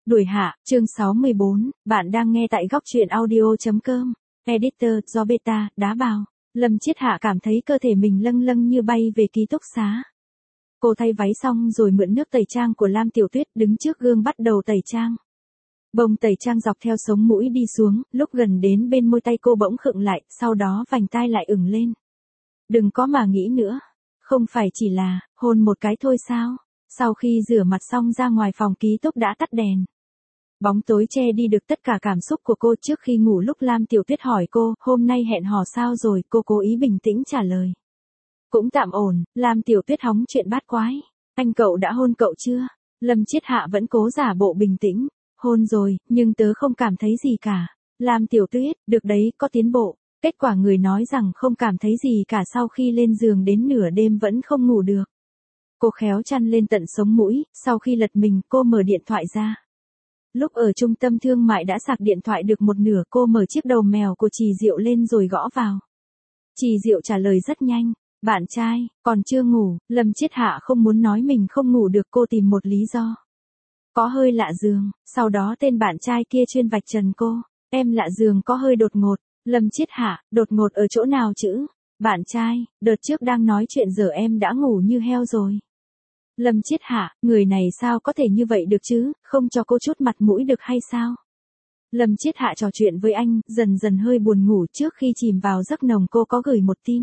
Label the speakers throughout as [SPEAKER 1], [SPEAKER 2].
[SPEAKER 1] Đuổi hạ, chương 64, bạn đang nghe tại góc truyện audio.com, editor, do beta, đá bào. Lâm Chiết Hạ cảm thấy cơ thể mình lâng lâng như bay về ký túc xá. Cô thay váy xong rồi mượn nước tẩy trang của Lam Tiểu Tuyết đứng trước gương bắt đầu tẩy trang. Bông tẩy trang dọc theo sống mũi đi xuống, lúc gần đến bên môi tay cô bỗng khựng lại, sau đó vành tai lại ửng lên. Đừng có mà nghĩ nữa, không phải chỉ là hôn một cái thôi sao? Sau khi rửa mặt xong ra ngoài phòng ký túc đã tắt đèn. Bóng tối che đi được tất cả cảm xúc của cô. Trước khi ngủ lúc Lam Tiểu Tuyết hỏi cô, hôm nay hẹn hò sao rồi, cô cố ý bình tĩnh trả lời. Cũng tạm ổn. Lam Tiểu Tuyết hóng chuyện bát quái. Anh cậu đã hôn cậu chưa? Lâm Chiết Hạ vẫn cố giả bộ bình tĩnh. Hôn rồi, nhưng tớ không cảm thấy gì cả. Lam Tiểu Tuyết, được đấy, có tiến bộ. Kết quả người nói rằng không cảm thấy gì cả sau khi lên giường đến nửa đêm vẫn không ngủ được. Cô khéo chăn lên tận sống mũi, sau khi lật mình, cô mở điện thoại ra. Lúc ở trung tâm thương mại đã sạc điện thoại được một nửa, cô mở chiếc đầu mèo của Trì Diệu lên rồi gõ vào. Trì Diệu trả lời rất nhanh, bạn trai, còn chưa ngủ. Lâm Chiết Hạ không muốn nói mình không ngủ được, cô tìm một lý do. Có hơi lạ giường, sau đó tên bạn trai kia chuyên vạch trần cô, em lạ giường có hơi đột ngột. Lâm Chiết Hạ, đột ngột ở chỗ nào chứ? Bạn trai, đợt trước đang nói chuyện giờ em đã ngủ như heo rồi. Lâm Chiết Hạ, người này sao có thể như vậy được chứ, không cho cô chút mặt mũi được hay sao? Lâm Chiết Hạ trò chuyện với anh, dần dần hơi buồn ngủ. Trước khi chìm vào giấc nồng cô có gửi một tin.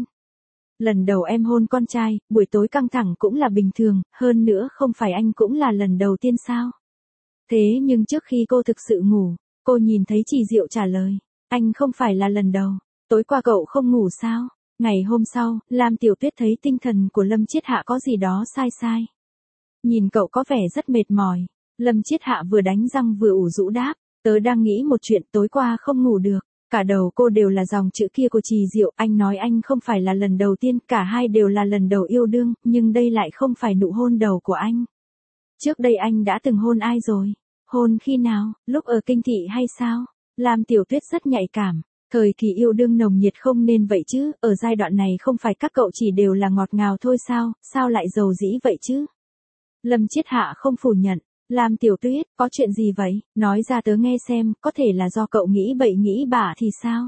[SPEAKER 1] Lần đầu em hôn con trai, buổi tối căng thẳng cũng là bình thường, hơn nữa không phải anh cũng là lần đầu tiên sao? Thế nhưng trước khi cô thực sự ngủ, cô nhìn thấy Trì Diệu trả lời, anh không phải là lần đầu, tối qua cậu không ngủ sao? Ngày hôm sau, Lam Tiểu Tuyết thấy tinh thần của Lâm Chiết Hạ có gì đó sai sai. Nhìn cậu có vẻ rất mệt mỏi. Lâm Chiết Hạ vừa đánh răng vừa ủ rũ đáp, tớ đang nghĩ một chuyện, tối qua không ngủ được. Cả đầu cô đều là dòng chữ kia của Trì Diệu, anh nói anh không phải là lần đầu tiên, cả hai đều là lần đầu yêu đương, nhưng đây lại không phải nụ hôn đầu của anh. Trước đây anh đã từng hôn ai rồi? Hôn khi nào, lúc ở kinh thị hay sao? Lam Tiểu Tuyết rất nhạy cảm. Thời kỳ yêu đương nồng nhiệt không nên vậy chứ, ở giai đoạn này không phải các cậu chỉ đều là ngọt ngào thôi sao, sao lại dầu dĩ vậy chứ? Lâm Chiết Hạ không phủ nhận. Lam Tiểu Tuyết, có chuyện gì vậy? Nói ra tớ nghe xem, có thể là do cậu nghĩ bậy nghĩ bạ thì sao?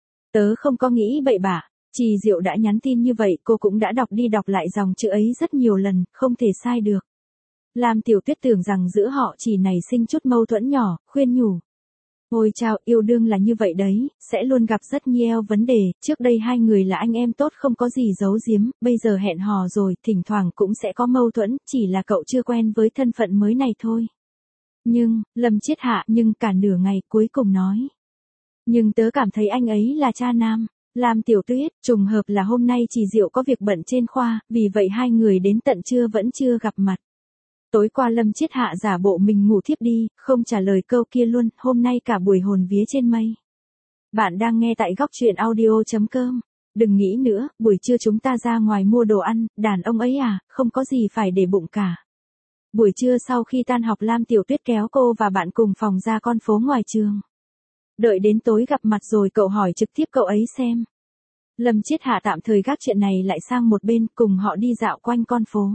[SPEAKER 1] Tớ không có nghĩ bậy bạ. Trì Diệu đã nhắn tin như vậy, cô cũng đã đọc đi đọc lại dòng chữ ấy rất nhiều lần, không thể sai được. Lam Tiểu Tuyết tưởng rằng giữa họ chỉ nảy sinh chút mâu thuẫn nhỏ, khuyên nhủ. Ôi chao, yêu đương là như vậy đấy, sẽ luôn gặp rất nhiều vấn đề, trước đây hai người là anh em tốt không có gì giấu giếm, bây giờ hẹn hò rồi, thỉnh thoảng cũng sẽ có mâu thuẫn, chỉ là cậu chưa quen với thân phận mới này thôi. Nhưng, Lâm Chiết Hạ, nhưng cả nửa ngày cuối cùng nói. Nhưng tớ cảm thấy anh ấy là cha nam. Lam Tiểu Tuyết, trùng hợp là hôm nay Trì Diệu có việc bận trên khoa, vì vậy hai người đến tận trưa vẫn chưa gặp mặt. Tối qua Lâm Chiết Hạ giả bộ mình ngủ thiếp đi, không trả lời câu kia luôn, hôm nay cả buổi hồn vía trên mây. Bạn đang nghe tại góc truyện audio.com. Đừng nghĩ nữa, buổi trưa chúng ta ra ngoài mua đồ ăn, đàn ông ấy à, không có gì phải để bụng cả. Buổi trưa sau khi tan học Lam Tiểu Tuyết kéo cô và bạn cùng phòng ra con phố ngoài trường. Đợi đến tối gặp mặt rồi cậu hỏi trực tiếp cậu ấy xem. Lâm Chiết Hạ tạm thời gác chuyện này lại sang một bên, cùng họ đi dạo quanh con phố.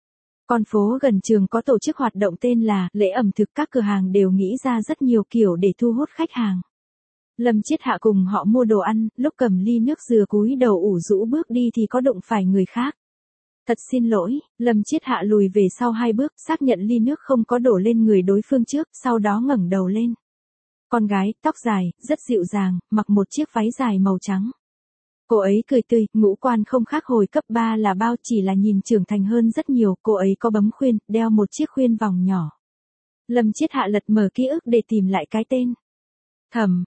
[SPEAKER 1] Con phố gần trường có tổ chức hoạt động tên là lễ ẩm thực, các cửa hàng đều nghĩ ra rất nhiều kiểu để thu hút khách hàng. Lâm Chiết Hạ cùng họ mua đồ ăn, lúc cầm ly nước dừa cúi đầu ủ rũ bước đi thì có đụng phải người khác. Thật xin lỗi, Lâm Chiết Hạ lùi về sau 2 bước, xác nhận ly nước không có đổ lên người đối phương trước, sau đó ngẩng đầu lên. Con gái, tóc dài, rất dịu dàng, mặc một chiếc váy dài màu trắng. Cô ấy cười tươi, ngũ quan không khác hồi cấp 3 là bao, chỉ là nhìn trưởng thành hơn rất nhiều, cô ấy có bấm khuyên, đeo một chiếc khuyên vòng nhỏ. Lâm Chiết Hạ lật mở ký ức để tìm lại cái tên. Thẩm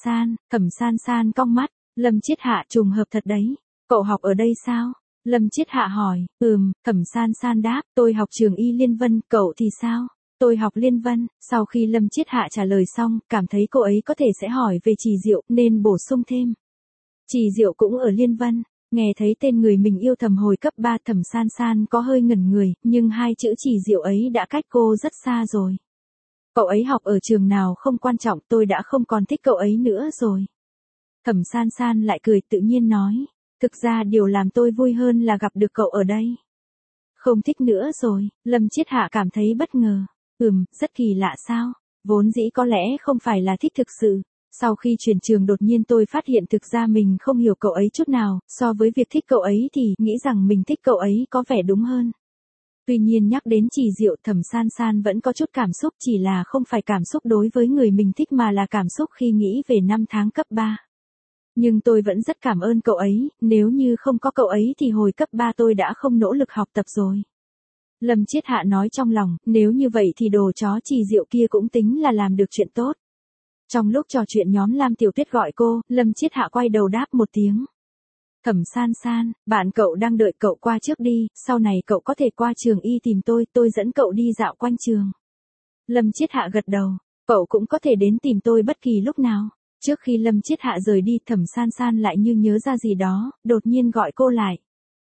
[SPEAKER 1] San San cong mắt, Lâm Chiết Hạ, trùng hợp thật đấy, cậu học ở đây sao? Lâm Chiết Hạ hỏi, Thẩm San San đáp, tôi học trường Y Liên Vân, cậu thì sao? Tôi học Liên Vân. Sau khi Lâm Chiết Hạ trả lời xong, cảm thấy cô ấy có thể sẽ hỏi về Trì Diệu, nên bổ sung thêm. Trì Diệu cũng ở Liên Vân. Nghe thấy tên người mình yêu thầm hồi cấp 3, Thẩm San San có hơi ngẩn người, nhưng hai chữ Trì Diệu ấy đã cách cô rất xa rồi. Cậu ấy học ở trường nào không quan trọng, tôi đã không còn thích cậu ấy nữa rồi. Thẩm San San lại cười tự nhiên nói, thực ra điều làm tôi vui hơn là gặp được cậu ở đây. Không thích nữa rồi, Lâm Chiết Hạ cảm thấy bất ngờ. Rất kỳ lạ sao? Vốn dĩ có lẽ không phải là thích thực sự. Sau khi chuyển trường đột nhiên tôi phát hiện thực ra mình không hiểu cậu ấy chút nào, so với việc thích cậu ấy thì nghĩ rằng mình thích cậu ấy có vẻ đúng hơn. Tuy nhiên nhắc đến Trì Diệu, Thẩm San San vẫn có chút cảm xúc, chỉ là không phải cảm xúc đối với người mình thích mà là cảm xúc khi nghĩ về năm tháng cấp 3. Nhưng tôi vẫn rất cảm ơn cậu ấy, nếu như không có cậu ấy thì hồi cấp 3 tôi đã không nỗ lực học tập rồi. Lâm Chiết Hạ nói trong lòng, nếu như vậy thì đồ chó Trì Diệu kia cũng tính là làm được chuyện tốt. Trong lúc trò chuyện nhóm Lam Tiểu Tuyết gọi cô, Lâm Chiết Hạ quay đầu đáp một tiếng. Thẩm San San, bạn cậu đang đợi cậu qua trước đi, sau này cậu có thể qua trường y tìm tôi dẫn cậu đi dạo quanh trường. Lâm Chiết Hạ gật đầu, cậu cũng có thể đến tìm tôi bất kỳ lúc nào. Trước khi Lâm Chiết Hạ rời đi, Thẩm San San lại như nhớ ra gì đó, đột nhiên gọi cô lại.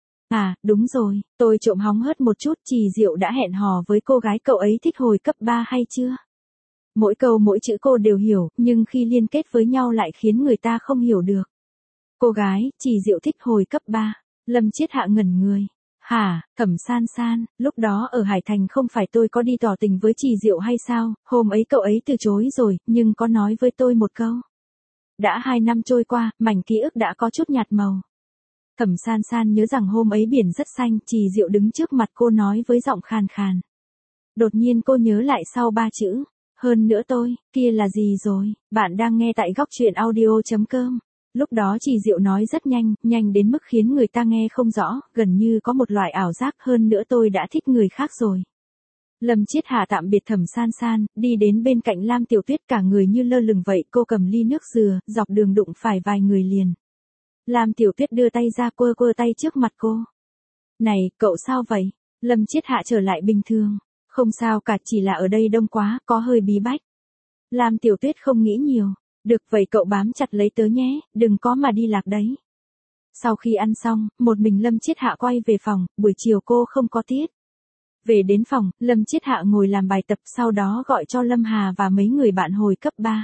[SPEAKER 1] À, đúng rồi, tôi trộm hóng hớt một chút, Trì Diệu đã hẹn hò với cô gái cậu ấy thích hồi cấp 3 hay chưa? Mỗi câu mỗi chữ cô đều hiểu, nhưng khi liên kết với nhau lại khiến người ta không hiểu được. Cô gái, Trì Diệu thích hồi cấp 3. Lâm Chiết Hạ ngẩn người. Hả, Thẩm San San, lúc đó ở Hải Thành không phải tôi có đi tỏ tình với Trì Diệu hay sao, hôm ấy cậu ấy từ chối rồi, nhưng có nói với tôi một câu. Đã 2 năm trôi qua, mảnh ký ức đã có chút nhạt màu. Thẩm San San nhớ rằng hôm ấy biển rất xanh, Trì Diệu đứng trước mặt cô nói với giọng khàn khàn. Đột nhiên cô nhớ lại sau 3 chữ. Hơn nữa tôi, kia là gì rồi, bạn đang nghe tại góc truyện audio.com. Lúc đó Trì Diệu nói rất nhanh, nhanh đến mức khiến người ta nghe không rõ, gần như có một loại ảo giác, hơn nữa tôi đã thích người khác rồi. Lâm Chiết Hạ tạm biệt Thẩm San San, đi đến bên cạnh Lam Tiểu Tuyết, cả người như lơ lửng vậy, cô cầm ly nước dừa, dọc đường đụng phải vài người liền. Lam Tiểu Tuyết đưa tay ra quơ tay trước mặt cô. Này, cậu sao vậy? Lâm Chiết Hạ trở lại bình thường. Không sao cả, chỉ là ở đây đông quá, có hơi bí bách. Lam Tiểu Tuyết không nghĩ nhiều. Được vậy cậu bám chặt lấy tớ nhé, đừng có mà đi lạc đấy. Sau khi ăn xong, một mình Lâm Chiết Hạ quay về phòng, buổi chiều cô không có tiết. Về đến phòng, Lâm Chiết Hạ ngồi làm bài tập, sau đó gọi cho Lâm Hà và mấy người bạn hồi cấp 3.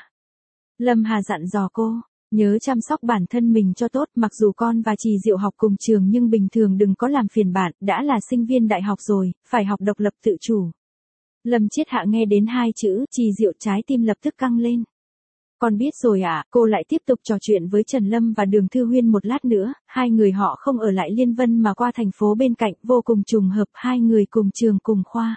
[SPEAKER 1] Lâm Hà dặn dò cô, nhớ chăm sóc bản thân mình cho tốt, mặc dù con và Trì Diệu học cùng trường nhưng bình thường đừng có làm phiền bạn, đã là sinh viên đại học rồi, phải học độc lập tự chủ. Lâm Chiết Hạ nghe đến 2 chữ Trì Diệu, trái tim lập tức căng lên. Con biết rồi ạ, cô lại tiếp tục trò chuyện với Trần Lâm và Đường Thư Huyên một lát nữa, hai người họ không ở lại Liên Vân mà qua thành phố bên cạnh, vô cùng trùng hợp, hai người cùng trường cùng khoa.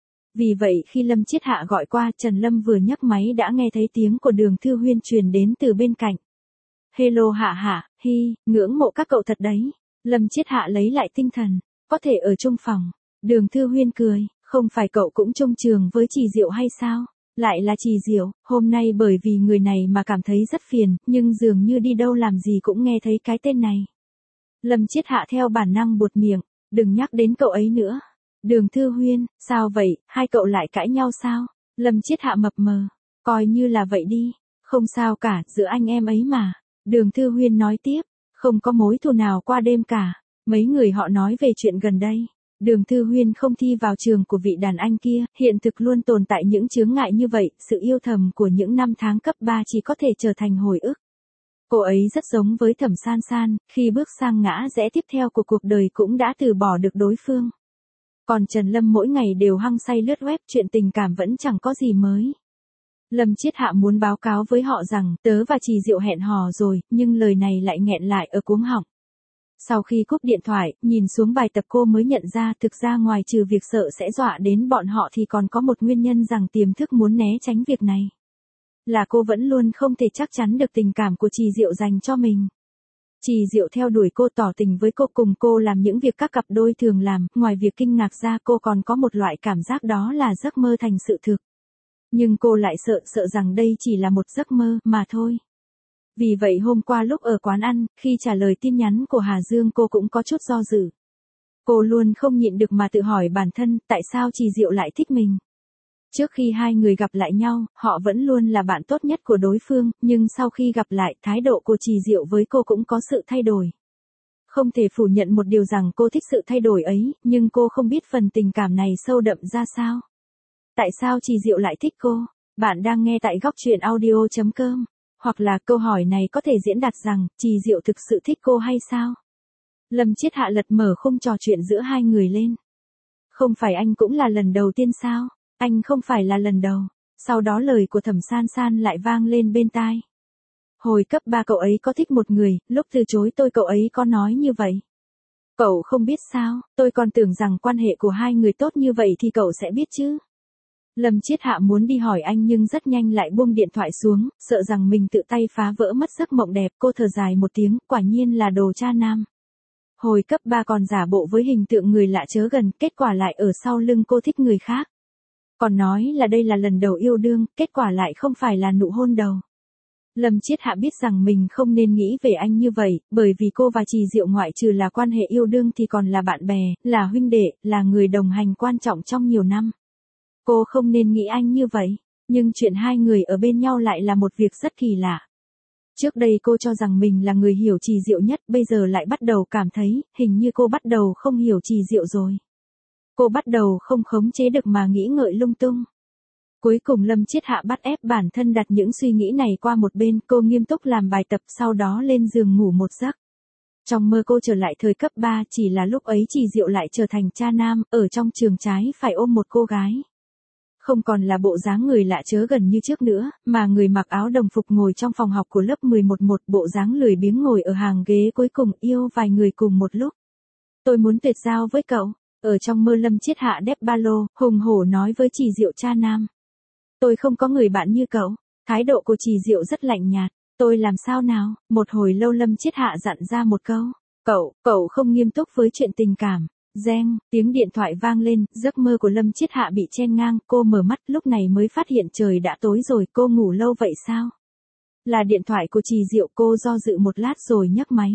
[SPEAKER 1] Vì vậy khi Lâm Chiết Hạ gọi qua, Trần Lâm vừa nhấc máy đã nghe thấy tiếng của Đường Thư Huyên truyền đến từ bên cạnh. Hello Hạ Hạ, hi, ngưỡng mộ các cậu thật đấy. Lâm Chiết Hạ lấy lại tinh thần, có thể ở chung phòng. Đường Thư Huyên cười, không phải cậu cũng chung trường với Trì Diệu hay sao? Lại là Trì Diệu, hôm nay bởi vì người này mà cảm thấy rất phiền, nhưng dường như đi đâu làm gì cũng nghe thấy cái tên này. Lâm Chiết Hạ theo bản năng buột miệng, đừng nhắc đến cậu ấy nữa. Đường Thư Huyên, sao vậy, hai cậu lại cãi nhau sao? Lâm Chiết Hạ mập mờ, coi như là vậy đi, không sao cả, giữa anh em ấy mà. Đường Thư Huyên nói tiếp, không có mối thù nào qua đêm cả, mấy người họ nói về chuyện gần đây. Đường Thư Huyên không thi vào trường của vị đàn anh kia, hiện thực luôn tồn tại những chướng ngại như vậy, sự yêu thầm của những năm tháng cấp 3 chỉ có thể trở thành hồi ức. Cô ấy rất giống với Thẩm San San, khi bước sang ngã rẽ tiếp theo của cuộc đời cũng đã từ bỏ được đối phương. Còn Trần Lâm mỗi ngày đều hăng say lướt web, chuyện tình cảm vẫn chẳng có gì mới. Lâm Chiết Hạ muốn báo cáo với họ rằng tớ và Trì Diệu hẹn hò rồi, nhưng lời này lại nghẹn lại ở cuống họng. Sau khi cúp điện thoại, nhìn xuống bài tập cô mới nhận ra thực ra ngoài trừ việc sợ sẽ dọa đến bọn họ thì còn có một nguyên nhân rằng tiềm thức muốn né tránh việc này. Là cô vẫn luôn không thể chắc chắn được tình cảm của Trì Diệu dành cho mình. Trì Diệu theo đuổi cô, tỏ tình với cô, cùng cô làm những việc các cặp đôi thường làm, ngoài việc kinh ngạc ra cô còn có một loại cảm giác đó là giấc mơ thành sự thực. Nhưng cô lại sợ rằng đây chỉ là một giấc mơ mà thôi. Vì vậy hôm qua lúc ở quán ăn, khi trả lời tin nhắn của Hà Dương cô cũng có chút do dự. Cô luôn không nhịn được mà tự hỏi bản thân, tại sao Trì Diệu lại thích mình. Trước khi hai người gặp lại nhau, họ vẫn luôn là bạn tốt nhất của đối phương, nhưng sau khi gặp lại, thái độ của Trì Diệu với cô cũng có sự thay đổi. Không thể phủ nhận một điều rằng cô thích sự thay đổi ấy, nhưng cô không biết phần tình cảm này sâu đậm ra sao. Tại sao Trì Diệu lại thích cô? Bạn đang nghe tại góc truyện audio.com. Hoặc là câu hỏi này có thể diễn đạt rằng, Trì Diệu thực sự thích cô hay sao? Lâm Chiết Hạ lật mở khung trò chuyện giữa hai người lên. Không phải anh cũng là lần đầu tiên sao? Anh không phải là lần đầu. Sau đó lời của Thẩm San San lại vang lên bên tai. Hồi cấp 3 cậu ấy có thích một người, lúc từ chối tôi cậu ấy có nói như vậy. Cậu không biết sao, tôi còn tưởng rằng quan hệ của hai người tốt như vậy thì cậu sẽ biết chứ. Lâm Chiết Hạ muốn đi hỏi anh nhưng rất nhanh lại buông điện thoại xuống, sợ rằng mình tự tay phá vỡ mất giấc mộng đẹp. Cô thở dài một tiếng, quả nhiên là đồ cha nam. Hồi cấp 3 còn giả bộ với hình tượng người lạ chớ gần, kết quả lại ở sau lưng cô thích người khác. Còn nói là đây là lần đầu yêu đương, kết quả lại không phải là nụ hôn đầu. Lâm Chiết Hạ biết rằng mình không nên nghĩ về anh như vậy, bởi vì cô và Trì Diệu ngoại trừ là quan hệ yêu đương thì còn là bạn bè, là huynh đệ, là người đồng hành quan trọng trong nhiều năm. Cô không nên nghĩ anh như vậy, nhưng chuyện hai người ở bên nhau lại là một việc rất kỳ lạ. Trước đây cô cho rằng mình là người hiểu Trì Diệu nhất, bây giờ lại bắt đầu cảm thấy, hình như cô bắt đầu không hiểu Trì Diệu rồi. Cô bắt đầu không khống chế được mà nghĩ ngợi lung tung. Cuối cùng Lâm Chiết Hạ bắt ép bản thân đặt những suy nghĩ này qua một bên, cô nghiêm túc làm bài tập sau đó lên giường ngủ một giấc. Trong mơ cô trở lại thời cấp 3, chỉ là lúc ấy Trì Diệu lại trở thành cha nam, ở trong trường trái phải ôm một cô gái. Không còn là bộ dáng người lạ chớ gần như trước nữa, mà người mặc áo đồng phục ngồi trong phòng học của lớp 11, bộ dáng lười biếng ngồi ở hàng ghế cuối cùng, yêu vài người cùng một lúc. Tôi muốn tuyệt giao với cậu. Ở trong mơ Lâm Chiết Hạ đép ba lô, hùng hổ nói với Trì Diệu cha nam. Tôi không có người bạn như cậu. Thái độ của Trì Diệu rất lạnh nhạt. Tôi làm sao nào? Một hồi lâu Lâm Chiết Hạ dặn ra một câu. Cậu không nghiêm túc với chuyện tình cảm. Reng, tiếng điện thoại vang lên, giấc mơ của Lâm Chiết Hạ bị chen ngang, cô mở mắt lúc này mới phát hiện trời đã tối rồi, cô ngủ lâu vậy sao? Là điện thoại của Trì Diệu, cô do dự một lát rồi nhấc máy.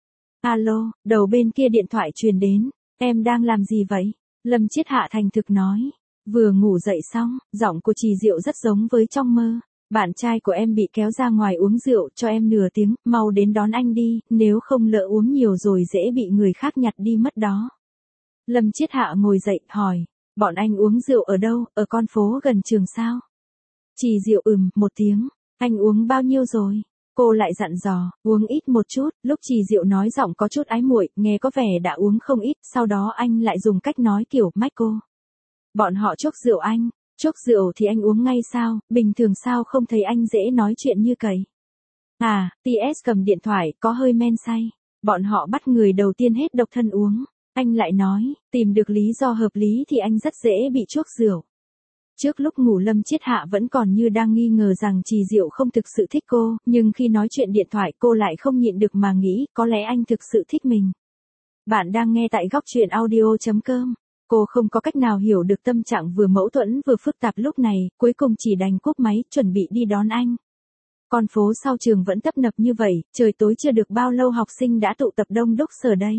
[SPEAKER 1] Alo, đầu bên kia điện thoại truyền đến, em đang làm gì vậy? Lâm Chiết Hạ thành thực nói, vừa ngủ dậy xong, giọng của Trì Diệu rất giống với trong mơ. Bạn trai của em bị kéo ra ngoài uống rượu, cho em nửa tiếng, mau đến đón anh đi, nếu không lỡ uống nhiều rồi dễ bị người khác nhặt đi mất đó. Lâm Chiết Hạ ngồi dậy, hỏi, bọn anh uống rượu ở đâu, ở con phố gần trường sao? Trì Diệu một tiếng, anh uống bao nhiêu rồi? Cô lại dặn dò, uống ít một chút, lúc Trì Diệu nói giọng có chút ái muội, nghe có vẻ đã uống không ít, sau đó anh lại dùng cách nói kiểu mách cô. Bọn họ chúc rượu anh, chúc rượu thì anh uống ngay sao, bình thường sao không thấy anh dễ nói chuyện như cầy. À, TS cầm điện thoại, có hơi men say, bọn họ bắt người đầu tiên hết độc thân uống. Anh lại nói, tìm được lý do hợp lý thì anh rất dễ bị chuốc rượu. Trước lúc ngủ Lâm Chiết Hạ vẫn còn như đang nghi ngờ rằng Trì Diệu không thực sự thích cô, nhưng khi nói chuyện điện thoại cô lại không nhịn được mà nghĩ, có lẽ anh thực sự thích mình. Bạn đang nghe tại góc truyện audio.com. Cô không có cách nào hiểu được tâm trạng vừa mâu thuẫn vừa phức tạp lúc này, cuối cùng chỉ đành cúp máy, chuẩn bị đi đón anh. Con phố sau trường vẫn tấp nập như vậy, trời tối chưa được bao lâu học sinh đã tụ tập đông đúc ở đây.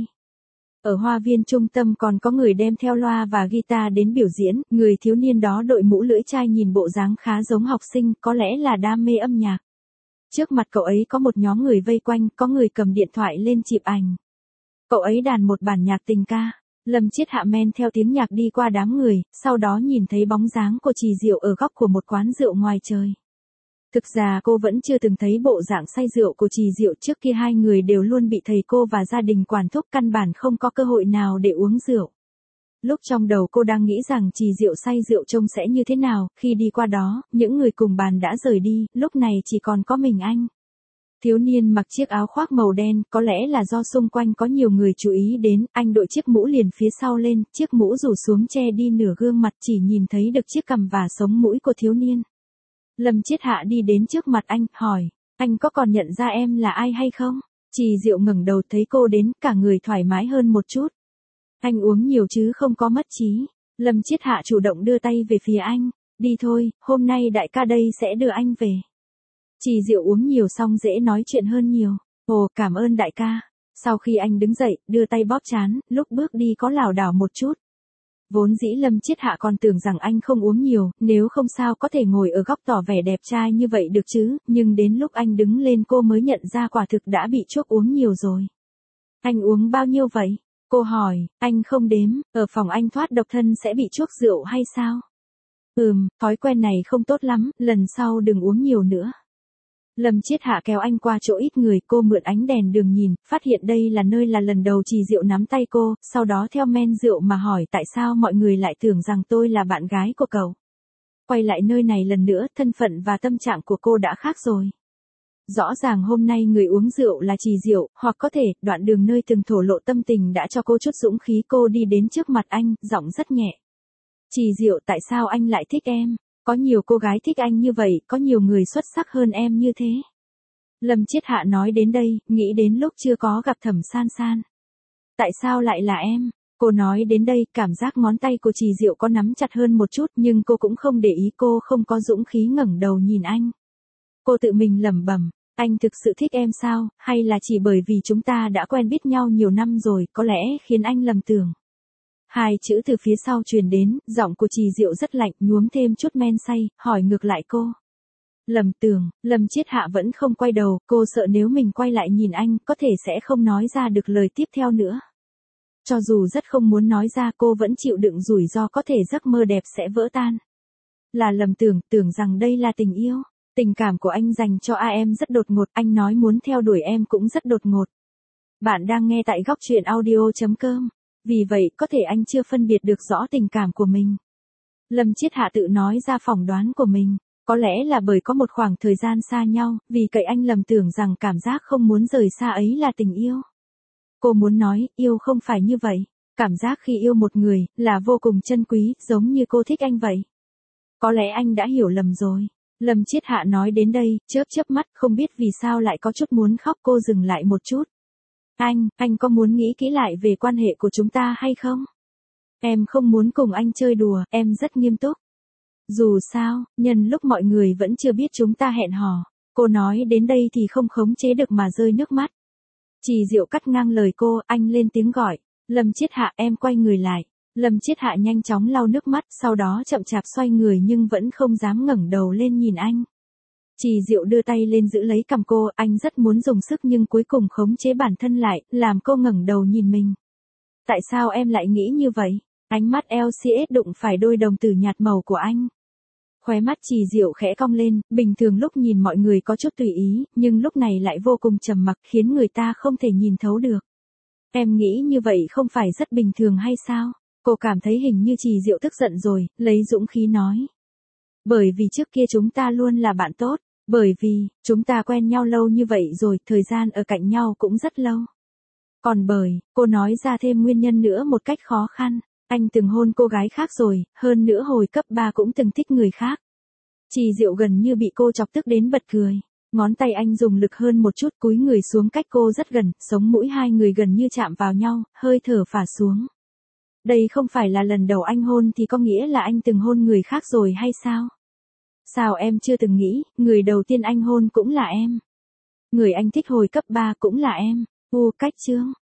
[SPEAKER 1] Ở hoa viên trung tâm còn có người đem theo loa và guitar đến biểu diễn, người thiếu niên đó đội mũ lưỡi chai nhìn bộ dáng khá giống học sinh, có lẽ là đam mê âm nhạc. Trước mặt cậu ấy có một nhóm người vây quanh, có người cầm điện thoại lên chụp ảnh. Cậu ấy đàn một bản nhạc tình ca. Lâm Chiết Hạ men theo tiếng nhạc đi qua đám người, sau đó nhìn thấy bóng dáng của Trì Diệu ở góc của một quán rượu ngoài trời. Thực ra cô vẫn chưa từng thấy bộ dạng say rượu của Trì Diệu, trước kia hai người đều luôn bị thầy cô và gia đình quản thúc, căn bản không có cơ hội nào để uống rượu. Lúc trong đầu cô đang nghĩ rằng Trì Diệu say rượu trông sẽ như thế nào, khi đi qua đó, những người cùng bàn đã rời đi, lúc này chỉ còn có mình anh. Thiếu niên mặc chiếc áo khoác màu đen, có lẽ là do xung quanh có nhiều người chú ý đến, anh đội chiếc mũ liền phía sau lên, chiếc mũ rủ xuống che đi nửa gương mặt, chỉ nhìn thấy được chiếc cằm và sống mũi của thiếu niên. Lâm Chiết Hạ đi đến trước mặt anh, hỏi, anh có còn nhận ra em là ai hay không? Trì Diệu ngẩng đầu thấy cô đến, cả người thoải mái hơn một chút. Anh uống nhiều chứ không có mất trí. Lâm Chiết Hạ chủ động đưa tay về phía anh, đi thôi, hôm nay đại ca đây sẽ đưa anh về. Trì Diệu uống nhiều xong dễ nói chuyện hơn nhiều. Ồ, cảm ơn đại ca. Sau khi anh đứng dậy, đưa tay bóp trán, lúc bước đi có lảo đảo một chút. Vốn dĩ Lâm Chiết Hạ còn tưởng rằng anh không uống nhiều, nếu không sao có thể ngồi ở góc tỏ vẻ đẹp trai như vậy được chứ, nhưng đến lúc anh đứng lên cô mới nhận ra quả thực đã bị chuốc uống nhiều rồi. Anh uống bao nhiêu vậy? Cô hỏi, anh không đếm, ở phòng anh thoát độc thân sẽ bị chuốc rượu hay sao? Thói quen này không tốt lắm, lần sau đừng uống nhiều nữa. Lâm Chiết Hạ kéo anh qua chỗ ít người, cô mượn ánh đèn đường nhìn, phát hiện đây là nơi là lần đầu Trì Diệu nắm tay cô, sau đó theo men rượu mà hỏi tại sao mọi người lại tưởng rằng tôi là bạn gái của cậu. Quay lại nơi này lần nữa, thân phận và tâm trạng của cô đã khác rồi. Rõ ràng hôm nay người uống rượu là Trì Diệu, hoặc có thể, đoạn đường nơi từng thổ lộ tâm tình đã cho cô chút dũng khí. Cô đi đến trước mặt anh, giọng rất nhẹ. Trì Diệu, tại sao anh lại thích em? Có nhiều cô gái thích anh như vậy, có nhiều người xuất sắc hơn em như thế. Lâm Chiết Hạ nói đến đây, nghĩ đến lúc chưa có gặp Thẩm San San. Tại sao lại là em? Cô nói đến đây, cảm giác ngón tay của Trì Diệu có nắm chặt hơn một chút, nhưng cô cũng không để ý, cô không có dũng khí ngẩng đầu nhìn anh. Cô tự mình lẩm bẩm, anh thực sự thích em sao, hay là chỉ bởi vì chúng ta đã quen biết nhau nhiều năm rồi, có lẽ khiến anh lầm tưởng. Hai chữ từ phía sau truyền đến, giọng của Trì Diệu rất lạnh, nhuốm thêm chút men say, hỏi ngược lại cô. Lầm tưởng, Lâm Chiết Hạ vẫn không quay đầu, cô sợ nếu mình quay lại nhìn anh, có thể sẽ không nói ra được lời tiếp theo nữa. Cho dù rất không muốn nói ra, cô vẫn chịu đựng rủi ro có thể giấc mơ đẹp sẽ vỡ tan. Là lầm tưởng, tưởng rằng đây là tình yêu. Tình cảm của anh dành cho em rất đột ngột, anh nói muốn theo đuổi em cũng rất đột ngột. Bạn đang nghe tại góc truyện audio.com. Vì vậy, có thể anh chưa phân biệt được rõ tình cảm của mình. Lâm Chiết Hạ tự nói ra phỏng đoán của mình. Có lẽ là bởi có một khoảng thời gian xa nhau, vì cậy anh lầm tưởng rằng cảm giác không muốn rời xa ấy là tình yêu. Cô muốn nói, yêu không phải như vậy. Cảm giác khi yêu một người, là vô cùng chân quý, giống như cô thích anh vậy. Có lẽ anh đã hiểu lầm rồi. Lâm Chiết Hạ nói đến đây, chớp mắt, không biết vì sao lại có chút muốn khóc. Cô dừng lại một chút. Anh có muốn nghĩ kỹ lại về quan hệ của chúng ta hay không? Em không muốn cùng anh chơi đùa, em rất nghiêm túc. Dù sao, nhân lúc mọi người vẫn chưa biết chúng ta hẹn hò. Cô nói đến đây thì không khống chế được mà rơi nước mắt. Trì Diệu cắt ngang lời cô, anh lên tiếng gọi. Lâm Chiết Hạ, em quay người lại. Lâm Chiết Hạ nhanh chóng lau nước mắt, sau đó chậm chạp xoay người nhưng vẫn không dám ngẩng đầu lên nhìn anh. Trì Diệu đưa tay lên giữ lấy cằm cô, anh rất muốn dùng sức nhưng cuối cùng khống chế bản thân lại, làm cô ngẩng đầu nhìn mình. Tại sao em lại nghĩ như vậy? Ánh mắt LCS đụng phải đôi đồng tử nhạt màu của anh. Khóe mắt Trì Diệu khẽ cong lên, bình thường lúc nhìn mọi người có chút tùy ý, nhưng lúc này lại vô cùng trầm mặc khiến người ta không thể nhìn thấu được. Em nghĩ như vậy không phải rất bình thường hay sao? Cô cảm thấy hình như Trì Diệu tức giận rồi, lấy dũng khí nói. Bởi vì trước kia chúng ta luôn là bạn tốt, bởi vì, chúng ta quen nhau lâu như vậy rồi, thời gian ở cạnh nhau cũng rất lâu. Còn bởi, cô nói ra thêm nguyên nhân nữa một cách khó khăn. Anh từng hôn cô gái khác rồi, hơn nữa hồi cấp 3 cũng từng thích người khác. Trì Diệu gần như bị cô chọc tức đến bật cười. Ngón tay anh dùng lực hơn một chút, cúi người xuống cách cô rất gần, sống mũi hai người gần như chạm vào nhau, hơi thở phả xuống. Đây không phải là lần đầu anh hôn thì có nghĩa là anh từng hôn người khác rồi hay sao? Sao em chưa từng nghĩ, người đầu tiên anh hôn cũng là em. Người anh thích hồi cấp 3 cũng là em. Cách chương.